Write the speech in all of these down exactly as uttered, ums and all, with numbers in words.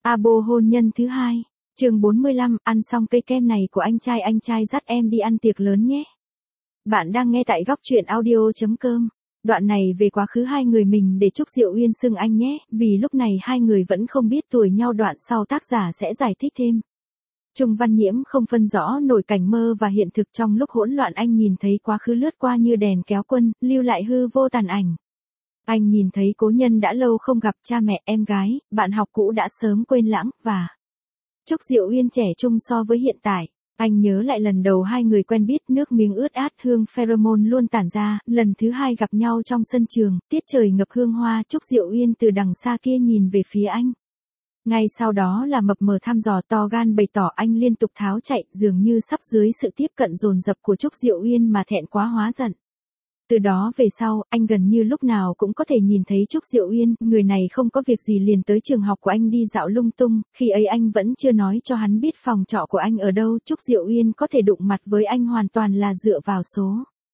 Abo hôn nhân thứ hai, chương bốn mươi lăm, ăn xong cây kem này của anh trai anh trai dắt em đi ăn tiệc lớn nhé. Bạn đang nghe tại góc truyện audio chấm com. Đoạn này về quá khứ hai người mình để Trúc Diệu Uyên xưng anh nhé, vì lúc này hai người vẫn không biết tuổi nhau, đoạn sau tác giả sẽ giải thích thêm. Trung Văn Nhiễm không phân rõ nổi cảnh mơ và hiện thực, trong lúc hỗn loạn anh nhìn thấy quá khứ lướt qua như đèn kéo quân, lưu lại hư vô tàn ảnh. Anh nhìn thấy cố nhân đã lâu không gặp, cha mẹ, em gái, bạn học cũ đã sớm quên lãng, và Trúc Diệu Uyên trẻ trung so với hiện tại. Anh nhớ lại lần đầu hai người quen biết, nước miếng ướt át, hương pheromone luôn tản ra, lần thứ hai gặp nhau trong sân trường, tiết trời ngập hương hoa, Trúc Diệu Uyên từ đằng xa kia nhìn về phía anh. Ngay sau đó là mập mờ thăm dò, to gan bày tỏ, anh liên tục tháo chạy, dường như sắp dưới sự tiếp cận dồn dập của Trúc Diệu Uyên mà thẹn quá hóa giận. Từ đó về sau, anh gần như lúc nào cũng có thể nhìn thấy Trúc Diệu Uyên, người này không có việc gì liền tới trường học của anh đi dạo lung tung, khi ấy anh vẫn chưa nói cho hắn biết phòng trọ của anh ở đâu, Trúc Diệu Uyên có thể đụng mặt với anh hoàn toàn là dựa vào số.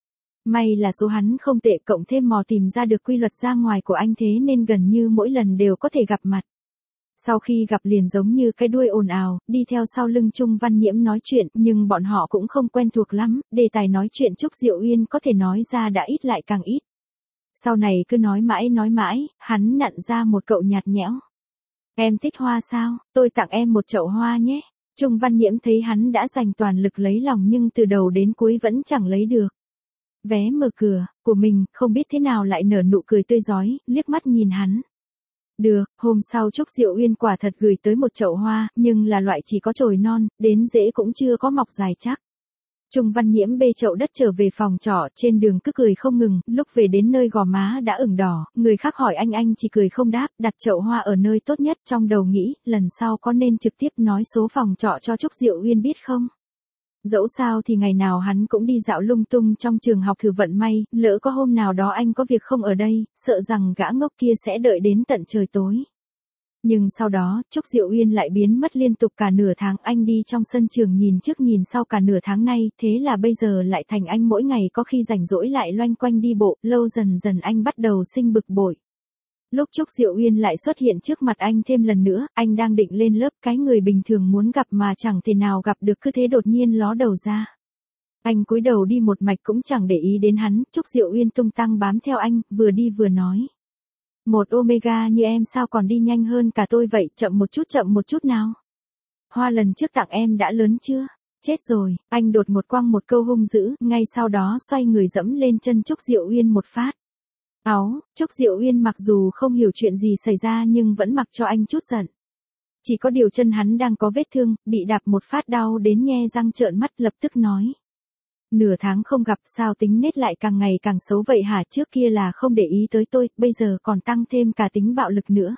May là số hắn không tệ, cộng thêm mò tìm ra được quy luật ra ngoài của anh, thế nên gần như mỗi lần đều có thể gặp mặt. Sau khi gặp liền giống như cái đuôi ồn ào, đi theo sau lưng Trung Văn Nhiễm nói chuyện, nhưng bọn họ cũng không quen thuộc lắm, đề tài nói chuyện Trúc Diệu Uyên có thể nói ra đã ít lại càng ít. Sau này cứ nói mãi nói mãi, hắn nặn ra một cậu nhạt nhẽo. Em thích hoa sao, tôi tặng em một chậu hoa nhé. Trung Văn Nhiễm thấy hắn đã dành toàn lực lấy lòng nhưng từ đầu đến cuối vẫn chẳng lấy được vé mở cửa của mình, không biết thế nào lại nở nụ cười tươi rói, liếc mắt nhìn hắn. Được, hôm sau Trúc Diệu Uyên quả thật gửi tới một chậu hoa, nhưng là loại chỉ có chồi non, đến rễ cũng chưa có mọc dài chắc. Trung Văn Nhiễm bê chậu đất trở về phòng trọ, trên đường cứ cười không ngừng, lúc về đến nơi gò má đã ửng đỏ, người khác hỏi anh anh chỉ cười không đáp, đặt chậu hoa ở nơi tốt nhất, trong đầu nghĩ, lần sau có nên trực tiếp nói số phòng trọ cho Trúc Diệu Uyên biết không? Dẫu sao thì ngày nào hắn cũng đi dạo lung tung trong trường học, thử vận may, lỡ có hôm nào đó anh có việc không ở đây, sợ rằng gã ngốc kia sẽ đợi đến tận trời tối. Nhưng sau đó, Trúc Diệu Uyên lại biến mất liên tục cả nửa tháng, anh đi trong sân trường nhìn trước nhìn sau cả nửa tháng nay, thế là bây giờ lại thành anh mỗi ngày có khi rảnh rỗi lại loanh quanh đi bộ, lâu dần dần anh bắt đầu sinh bực bội. Lúc Trúc Diệu Uyên lại xuất hiện trước mặt anh thêm lần nữa, anh đang định lên lớp, cái người bình thường muốn gặp mà chẳng thể nào gặp được cứ thế đột nhiên ló đầu ra. Anh cúi đầu đi một mạch cũng chẳng để ý đến hắn, Trúc Diệu Uyên tung tăng bám theo anh, vừa đi vừa nói. Một Omega như em sao còn đi nhanh hơn cả tôi vậy, chậm một chút chậm một chút nào. Hoa lần trước tặng em đã lớn chưa? Chết rồi, anh đột ngột quăng một câu hung dữ, ngay sau đó xoay người dẫm lên chân Trúc Diệu Uyên một phát. Áo, Trúc Diệu Uyên mặc dù không hiểu chuyện gì xảy ra nhưng vẫn mặc cho anh chút giận. Chỉ có điều chân hắn đang có vết thương, bị đạp một phát đau đến nhe răng trợn mắt, lập tức nói. Nửa tháng không gặp sao tính nết lại càng ngày càng xấu vậy hả, trước kia là không để ý tới tôi, bây giờ còn tăng thêm cả tính bạo lực nữa.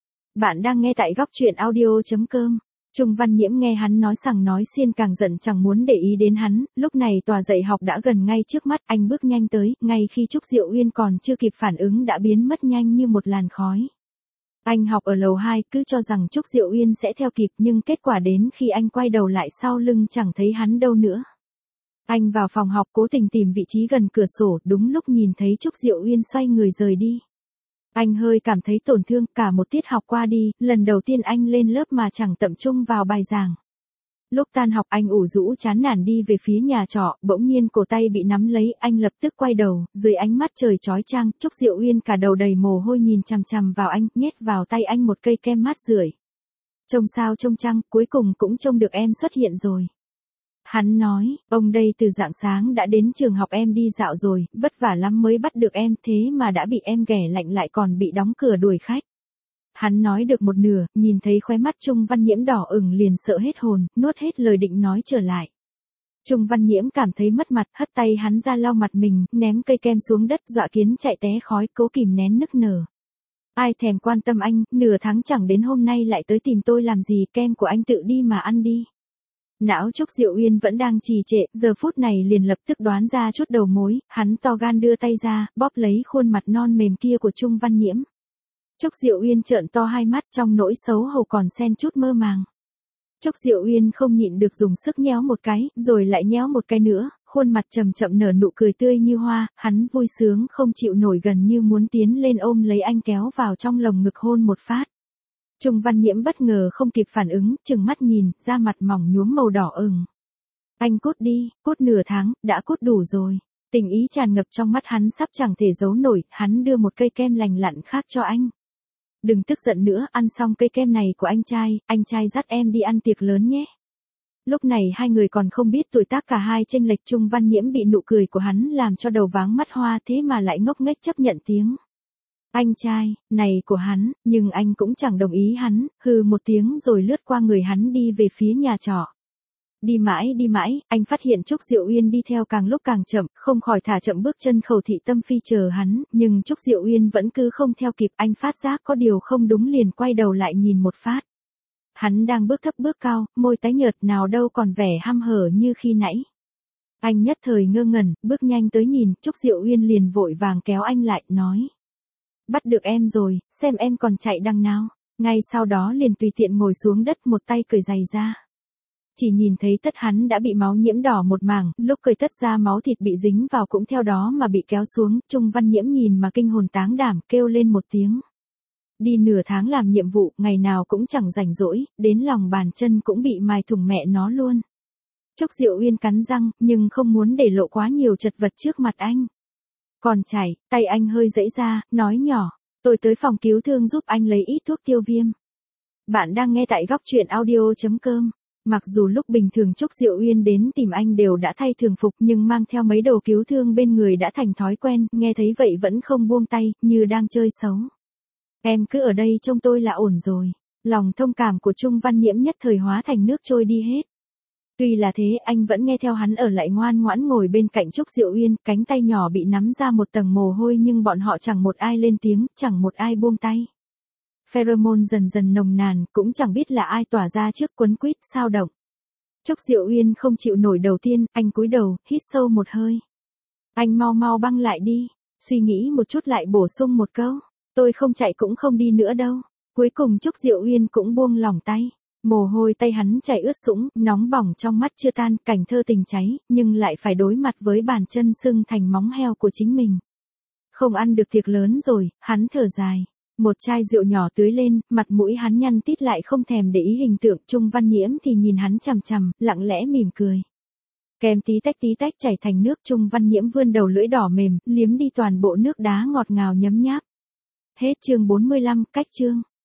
Bạn đang nghe tại góc truyện audio chấm com. Trung Văn Nhiễm nghe hắn nói sằng nói xiên càng giận, chẳng muốn để ý đến hắn, lúc này tòa dạy học đã gần ngay trước mắt, anh bước nhanh tới, ngay khi Trúc Diệu Uyên còn chưa kịp phản ứng đã biến mất nhanh như một làn khói. Anh học ở lầu hai, cứ cho rằng Trúc Diệu Uyên sẽ theo kịp nhưng kết quả đến khi anh quay đầu lại sau lưng chẳng thấy hắn đâu nữa. Anh vào phòng học cố tình tìm vị trí gần cửa sổ, đúng lúc nhìn thấy Trúc Diệu Uyên xoay người rời đi. Anh hơi cảm thấy tổn thương, cả một tiết học qua đi, lần đầu tiên anh lên lớp mà chẳng tập trung vào bài giảng. Lúc tan học anh ủ rũ chán nản đi về phía nhà trọ, bỗng nhiên cổ tay bị nắm lấy, anh lập tức quay đầu, dưới ánh mắt trời chói chang, Trúc Diệu Uyên cả đầu đầy mồ hôi nhìn chằm chằm vào anh, nhét vào tay anh một cây kem mát rượi. Trông sao trông chăng, cuối cùng cũng trông được em xuất hiện rồi. Hắn nói, ông đây từ rạng sáng đã đến trường học em đi dạo rồi, vất vả lắm mới bắt được em, thế mà đã bị em ghẻ lạnh lại còn bị đóng cửa đuổi khách. Hắn nói được một nửa, nhìn thấy khóe mắt Trung Văn Nhiễm đỏ ửng liền sợ hết hồn, nuốt hết lời định nói trở lại. Trung Văn Nhiễm cảm thấy mất mặt, hất tay hắn ra lau mặt mình, ném cây kem xuống đất, dọa kiến chạy té khói, cố kìm nén nức nở. Ai thèm quan tâm anh, nửa tháng chẳng đến hôm nay lại tới tìm tôi làm gì, kem của anh tự đi mà ăn đi. Não Trúc Diệu Uyên vẫn đang trì trệ, giờ phút này liền lập tức đoán ra chút đầu mối, hắn to gan đưa tay ra, bóp lấy khuôn mặt non mềm kia của Trung Văn Nhiễm. Trúc Diệu Uyên trợn to hai mắt, trong nỗi xấu hổ còn xen chút mơ màng. Trúc Diệu Uyên không nhịn được dùng sức nhéo một cái, rồi lại nhéo một cái nữa, khuôn mặt chậm chậm nở nụ cười tươi như hoa, hắn vui sướng không chịu nổi gần như muốn tiến lên ôm lấy anh kéo vào trong lồng ngực hôn một phát. Trung Văn Nhiễm bất ngờ không kịp phản ứng, trừng mắt nhìn, da mặt mỏng nhuốm màu đỏ ửng. Anh cút đi, cút nửa tháng, đã cút đủ rồi. Tình ý tràn ngập trong mắt hắn sắp chẳng thể giấu nổi, hắn đưa một cây kem lành lặn khác cho anh. Đừng tức giận nữa, ăn xong cây kem này của anh trai, anh trai dắt em đi ăn tiệc lớn nhé. Lúc này hai người còn không biết tuổi tác cả hai chênh lệch. Trung Văn Nhiễm bị nụ cười của hắn làm cho đầu váng mắt hoa thế mà lại ngốc nghếch chấp nhận tiếng. Anh trai, này của hắn, nhưng anh cũng chẳng đồng ý hắn, hừ một tiếng rồi lướt qua người hắn đi về phía nhà trọ. Đi mãi đi mãi, anh phát hiện Trúc Diệu Uyên đi theo càng lúc càng chậm, không khỏi thả chậm bước chân khẩu thị tâm phi chờ hắn, nhưng Trúc Diệu Uyên vẫn cứ không theo kịp. Anh phát giác có điều không đúng liền quay đầu lại nhìn một phát. Hắn đang bước thấp bước cao, môi tái nhợt nào đâu còn vẻ hăm hở như khi nãy. Anh nhất thời ngơ ngẩn, bước nhanh tới nhìn, Trúc Diệu Uyên liền vội vàng kéo anh lại, nói. Bắt được em rồi, xem em còn chạy đằng nào. Ngay sau đó liền tùy tiện ngồi xuống đất, một tay cởi giày ra. Chỉ nhìn thấy tất hắn đã bị máu nhiễm đỏ một mảng, lúc cởi tất ra máu thịt bị dính vào cũng theo đó mà bị kéo xuống. Trung Văn Nhiễm nhìn mà kinh hồn táng đảm, kêu lên một tiếng. Đi nửa tháng làm nhiệm vụ, ngày nào cũng chẳng rảnh rỗi, đến lòng bàn chân cũng bị mài thủng mẹ nó luôn. Trúc Diệu Uyên cắn răng, nhưng không muốn để lộ quá nhiều chật vật trước mặt anh. Còn chảy, tay anh hơi giãy ra, nói nhỏ, tôi tới phòng cứu thương giúp anh lấy ít thuốc tiêu viêm. Bạn đang nghe tại góc truyện audio chấm com. Mặc dù lúc bình thường Trúc Diệu Uyên đến tìm anh đều đã thay thường phục nhưng mang theo mấy đồ cứu thương bên người đã thành thói quen, nghe thấy vậy vẫn không buông tay, như đang chơi xấu. Em cứ ở đây trông tôi là ổn rồi. Lòng thông cảm của Trung Văn Nhiễm nhất thời hóa thành nước trôi đi hết. Tuy là thế anh vẫn nghe theo hắn ở lại ngoan ngoãn ngồi bên cạnh Trúc Diệu Uyên, cánh tay nhỏ bị nắm ra một tầng mồ hôi nhưng bọn họ chẳng một ai lên tiếng, chẳng một ai buông tay. Pheromone dần dần nồng nàn, cũng chẳng biết là ai tỏa ra trước, quấn quýt, sao động. Trúc Diệu Uyên không chịu nổi đầu tiên, anh cúi đầu, hít sâu một hơi. Anh mau mau băng lại đi, suy nghĩ một chút lại bổ sung một câu, tôi không chạy cũng không đi nữa đâu. Cuối cùng Trúc Diệu Uyên cũng buông lỏng tay. Mồ hôi tay hắn chảy ướt sũng, nóng bỏng trong mắt chưa tan, cảnh thơ tình cháy, nhưng lại phải đối mặt với bàn chân sưng thành móng heo của chính mình. Không ăn được tiệc lớn rồi, hắn thở dài. Một chai rượu nhỏ tưới lên, mặt mũi hắn nhăn tít lại không thèm để ý hình tượng. Trung Văn Nhiễm thì nhìn hắn chằm chằm, lặng lẽ mỉm cười. Kem tí tách tí tách chảy thành nước. Trung Văn Nhiễm vươn đầu lưỡi đỏ mềm, liếm đi toàn bộ nước đá ngọt ngào nhấm nháp. Hết chương bốn mươi lăm, cách chương.